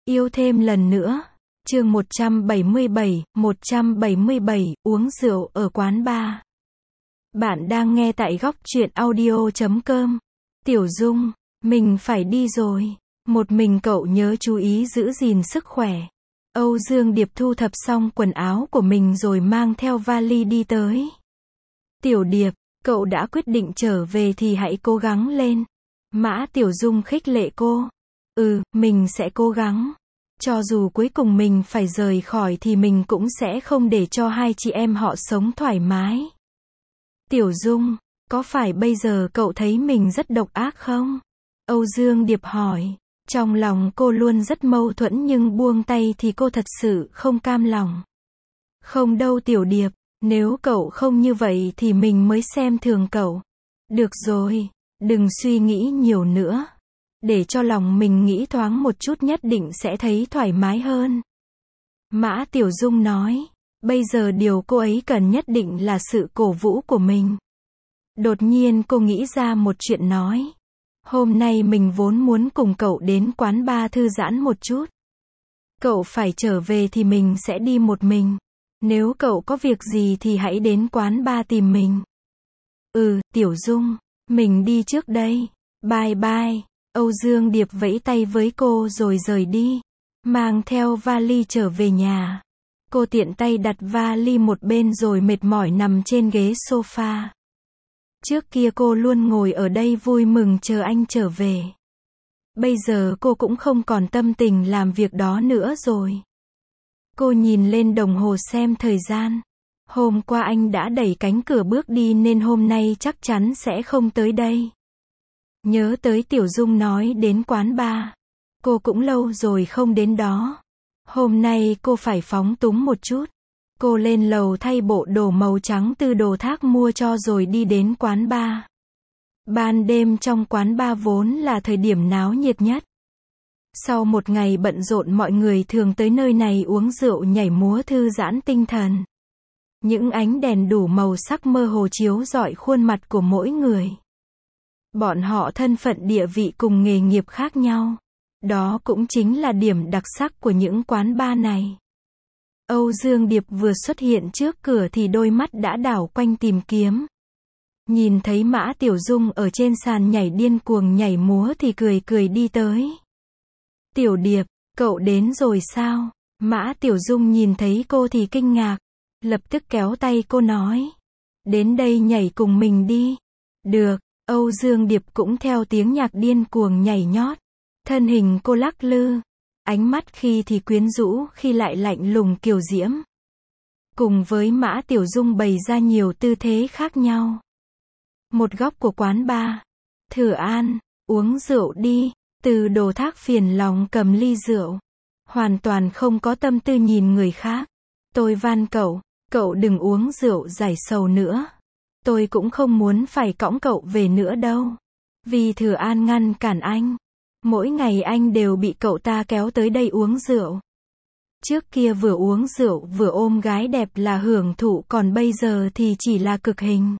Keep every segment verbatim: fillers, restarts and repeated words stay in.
Yêu thêm lần nữa. Chương một trăm bảy mươi bảy, một trăm bảy mươi bảy, uống rượu ở quán bar. Bạn đang nghe tại góc truyện audio chấm com. Tiểu Dung, mình phải đi rồi. Một mình cậu nhớ chú ý giữ gìn sức khỏe. Âu Dương Điệp thu thập xong quần áo của mình rồi mang theo vali đi tới. Tiểu Điệp, cậu đã quyết định trở về thì hãy cố gắng lên. Mã Tiểu Dung khích lệ cô. Ừ, mình sẽ cố gắng. Cho dù cuối cùng mình phải rời khỏi thì mình cũng sẽ không để cho hai chị em họ sống thoải mái. Tiểu Dung, có phải bây giờ cậu thấy mình rất độc ác không? Âu Dương Điệp hỏi. Trong lòng cô luôn rất mâu thuẫn nhưng buông tay thì cô thật sự không cam lòng. Không đâu Tiểu Điệp, nếu cậu không như vậy thì mình mới xem thường cậu. Được rồi, đừng suy nghĩ nhiều nữa. Để cho lòng mình nghĩ thoáng một chút nhất định sẽ thấy thoải mái hơn. Mã Tiểu Dung nói. Bây giờ điều cô ấy cần nhất định là sự cổ vũ của mình. Đột nhiên cô nghĩ ra một chuyện nói. Hôm nay mình vốn muốn cùng cậu đến quán bar thư giãn một chút. Cậu phải trở về thì mình sẽ đi một mình. Nếu cậu có việc gì thì hãy đến quán bar tìm mình. Ừ, Tiểu Dung, mình đi trước đây. Bye bye. Âu Dương Điệp vẫy tay với cô rồi rời đi. Mang theo vali trở về nhà. Cô tiện tay đặt vali một bên rồi mệt mỏi nằm trên ghế sofa. Trước kia cô luôn ngồi ở đây vui mừng chờ anh trở về. Bây giờ cô cũng không còn tâm tình làm việc đó nữa rồi. Cô nhìn lên đồng hồ xem thời gian. Hôm qua anh đã đẩy cánh cửa bước đi nên hôm nay chắc chắn sẽ không tới đây. Nhớ tới Tiểu Dung nói đến quán bar. Cô cũng lâu rồi không đến đó. Hôm nay cô phải phóng túng một chút. Cô lên lầu thay bộ đồ màu trắng từ Đồ Thác mua cho rồi đi đến quán bar. Ban đêm trong quán bar vốn là thời điểm náo nhiệt nhất. Sau một ngày bận rộn mọi người thường tới nơi này uống rượu nhảy múa thư giãn tinh thần. Những ánh đèn đủ màu sắc mơ hồ chiếu rọi khuôn mặt của mỗi người. Bọn họ thân phận địa vị cùng nghề nghiệp khác nhau. Đó cũng chính là điểm đặc sắc của những quán bar này. Âu Dương Điệp vừa xuất hiện trước cửa thì đôi mắt đã đảo quanh tìm kiếm. Nhìn thấy Mã Tiểu Dung ở trên sàn nhảy điên cuồng nhảy múa thì cười cười đi tới. Tiểu Điệp, cậu đến rồi sao? Mã Tiểu Dung nhìn thấy cô thì kinh ngạc. Lập tức kéo tay cô nói. Đến đây nhảy cùng mình đi. Được, Âu Dương Điệp cũng theo tiếng nhạc điên cuồng nhảy nhót. Thân hình cô lắc lư. Ánh mắt khi thì quyến rũ, khi lại lạnh lùng kiều diễm. Cùng với Mã Tiểu Dung bày ra nhiều tư thế khác nhau. Một góc của quán bar. Thừa An, uống rượu đi. Từ Đồ Thác phiền lòng cầm ly rượu. Hoàn toàn không có tâm tư nhìn người khác. Tôi van cậu, cậu đừng uống rượu giải sầu nữa. Tôi cũng không muốn phải cõng cậu về nữa đâu. Vì Thừa An ngăn cản anh. Mỗi ngày anh đều bị cậu ta kéo tới đây uống rượu. Trước kia vừa uống rượu vừa ôm gái đẹp là hưởng thụ còn bây giờ thì chỉ là cực hình.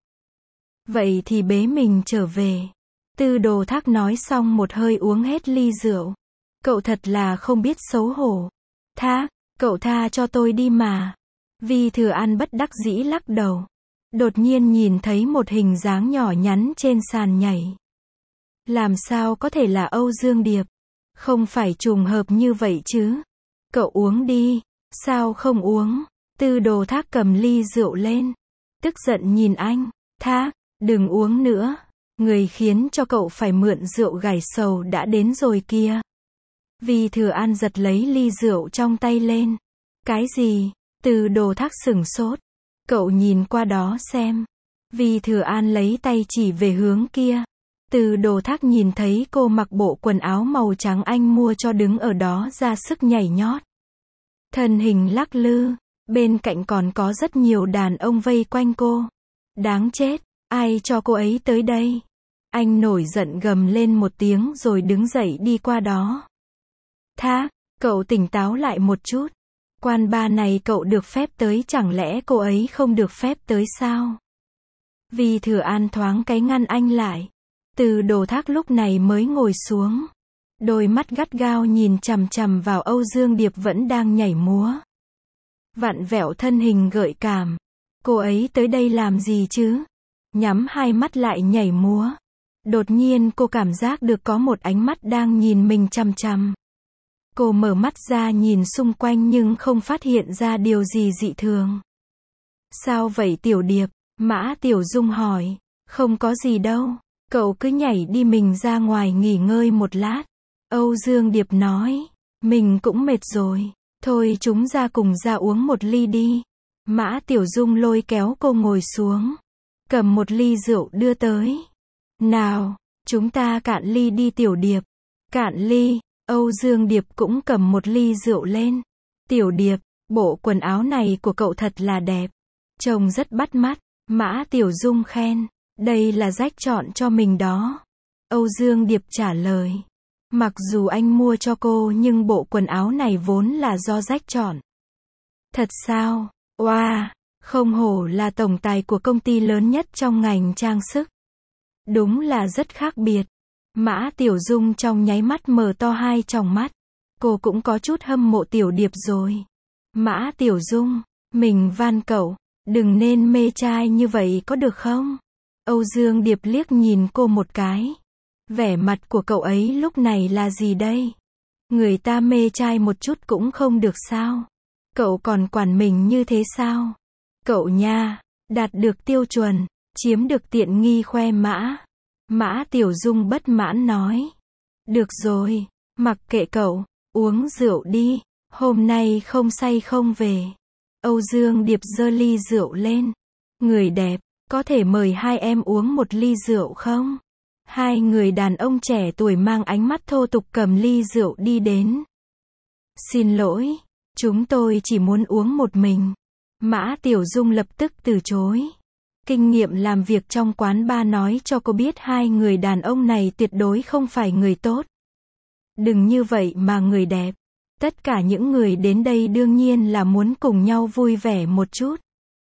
Vậy thì bế mình trở về. Từ Đồ Thác nói xong một hơi uống hết ly rượu. Cậu thật là không biết xấu hổ. Thác, cậu tha cho tôi đi mà. Vì Thừa An bất đắc dĩ lắc đầu. Đột nhiên nhìn thấy một hình dáng nhỏ nhắn trên sàn nhảy. Làm sao có thể là Âu Dương Điệp? Không phải trùng hợp như vậy chứ? Cậu uống đi. Sao không uống? Từ Đồ Thác cầm ly rượu lên. Tức giận nhìn anh. Thác, đừng uống nữa. Người khiến cho cậu phải mượn rượu gảy sầu đã đến rồi kia. Vì Thừa An giật lấy ly rượu trong tay lên. Cái gì? Từ Đồ Thác sửng sốt. Cậu nhìn qua đó xem. Vì Thừa An lấy tay chỉ về hướng kia. Từ Đồ Thác nhìn thấy cô mặc bộ quần áo màu trắng anh mua cho đứng ở đó ra sức nhảy nhót. Thân hình lắc lư. Bên cạnh còn có rất nhiều đàn ông vây quanh cô. Đáng chết, ai cho cô ấy tới đây? Anh nổi giận gầm lên một tiếng rồi đứng dậy đi qua đó. Thác, cậu tỉnh táo lại một chút. Quán bar này cậu được phép tới chẳng lẽ cô ấy không được phép tới sao? Vì Thừa An thoáng cái ngăn anh lại. Từ Đồ Thác lúc này mới ngồi xuống. Đôi mắt gắt gao nhìn chằm chằm vào Âu Dương Điệp vẫn đang nhảy múa. Vặn vẹo thân hình gợi cảm. Cô ấy tới đây làm gì chứ? Nhắm hai mắt lại nhảy múa. Đột nhiên cô cảm giác được có một ánh mắt đang nhìn mình chằm chằm. Cô mở mắt ra nhìn xung quanh nhưng không phát hiện ra điều gì dị thường. Sao vậy Tiểu Điệp? Mã Tiểu Dung hỏi. Không có gì đâu. Cậu cứ nhảy đi, mình ra ngoài nghỉ ngơi một lát. Âu Dương Điệp nói. Mình cũng mệt rồi. Thôi chúng ra cùng ra uống một ly đi. Mã Tiểu Dung lôi kéo cô ngồi xuống. Cầm một ly rượu đưa tới. Nào, chúng ta cạn ly đi Tiểu Điệp. Cạn ly. Âu Dương Điệp cũng cầm một ly rượu lên. Tiểu Điệp, bộ quần áo này của cậu thật là đẹp. Trông rất bắt mắt. Mã Tiểu Dung khen. Đây là Jack chọn cho mình đó. Âu Dương Điệp trả lời. Mặc dù anh mua cho cô nhưng bộ quần áo này vốn là do Jack chọn. Thật sao? Wow, không hổ là tổng tài của công ty lớn nhất trong ngành trang sức. Đúng là rất khác biệt. Mã Tiểu Dung trong nháy mắt mở to hai tròng mắt. Cô cũng có chút hâm mộ Tiểu Điệp rồi. Mã Tiểu Dung, mình van cậu, đừng nên mê trai như vậy có được không? Âu Dương Điệp liếc nhìn cô một cái. Vẻ mặt của cậu ấy lúc này là gì đây? Người ta mê trai một chút cũng không được sao? Cậu còn quản mình như thế sao? Cậu nha, đạt được tiêu chuẩn, chiếm được tiện nghi khoe mã. Mã Tiểu Dung bất mãn nói. Được rồi, mặc kệ cậu, uống rượu đi, hôm nay không say không về. Âu Dương Điệp giơ ly rượu lên. Người đẹp, có thể mời hai em uống một ly rượu không? Hai người đàn ông trẻ tuổi mang ánh mắt thô tục cầm ly rượu đi đến. Xin lỗi, chúng tôi chỉ muốn uống một mình. Mã Tiểu Dung lập tức từ chối. Kinh nghiệm làm việc trong quán bar nói cho cô biết hai người đàn ông này tuyệt đối không phải người tốt. Đừng như vậy mà người đẹp. Tất cả những người đến đây đương nhiên là muốn cùng nhau vui vẻ một chút.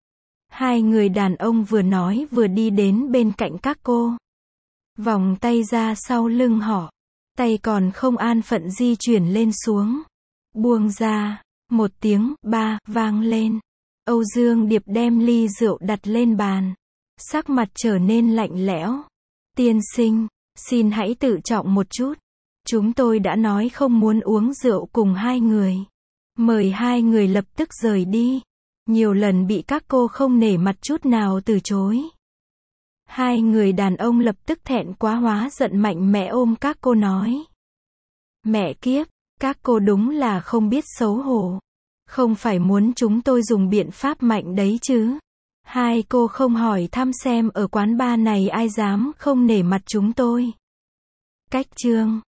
Hai người đàn ông vừa nói vừa đi đến bên cạnh các cô. Vòng tay ra sau lưng họ. Tay còn không an phận di chuyển lên xuống. Buông ra. Một tiếng ba vang lên. Âu Dương Điệp đem ly rượu đặt lên bàn. Sắc mặt trở nên lạnh lẽo. Tiên sinh, xin hãy tự trọng một chút. Chúng tôi đã nói không muốn uống rượu cùng hai người. Mời hai người lập tức rời đi. Nhiều lần bị các cô không nể mặt chút nào từ chối. Hai người đàn ông lập tức thẹn quá hóa giận mạnh mẽ ôm các cô nói. Mẹ kiếp, các cô đúng là không biết xấu hổ. Không phải muốn chúng tôi dùng biện pháp mạnh đấy chứ. Hai cô không hỏi thăm xem ở quán bar này ai dám không nể mặt chúng tôi. Cách chương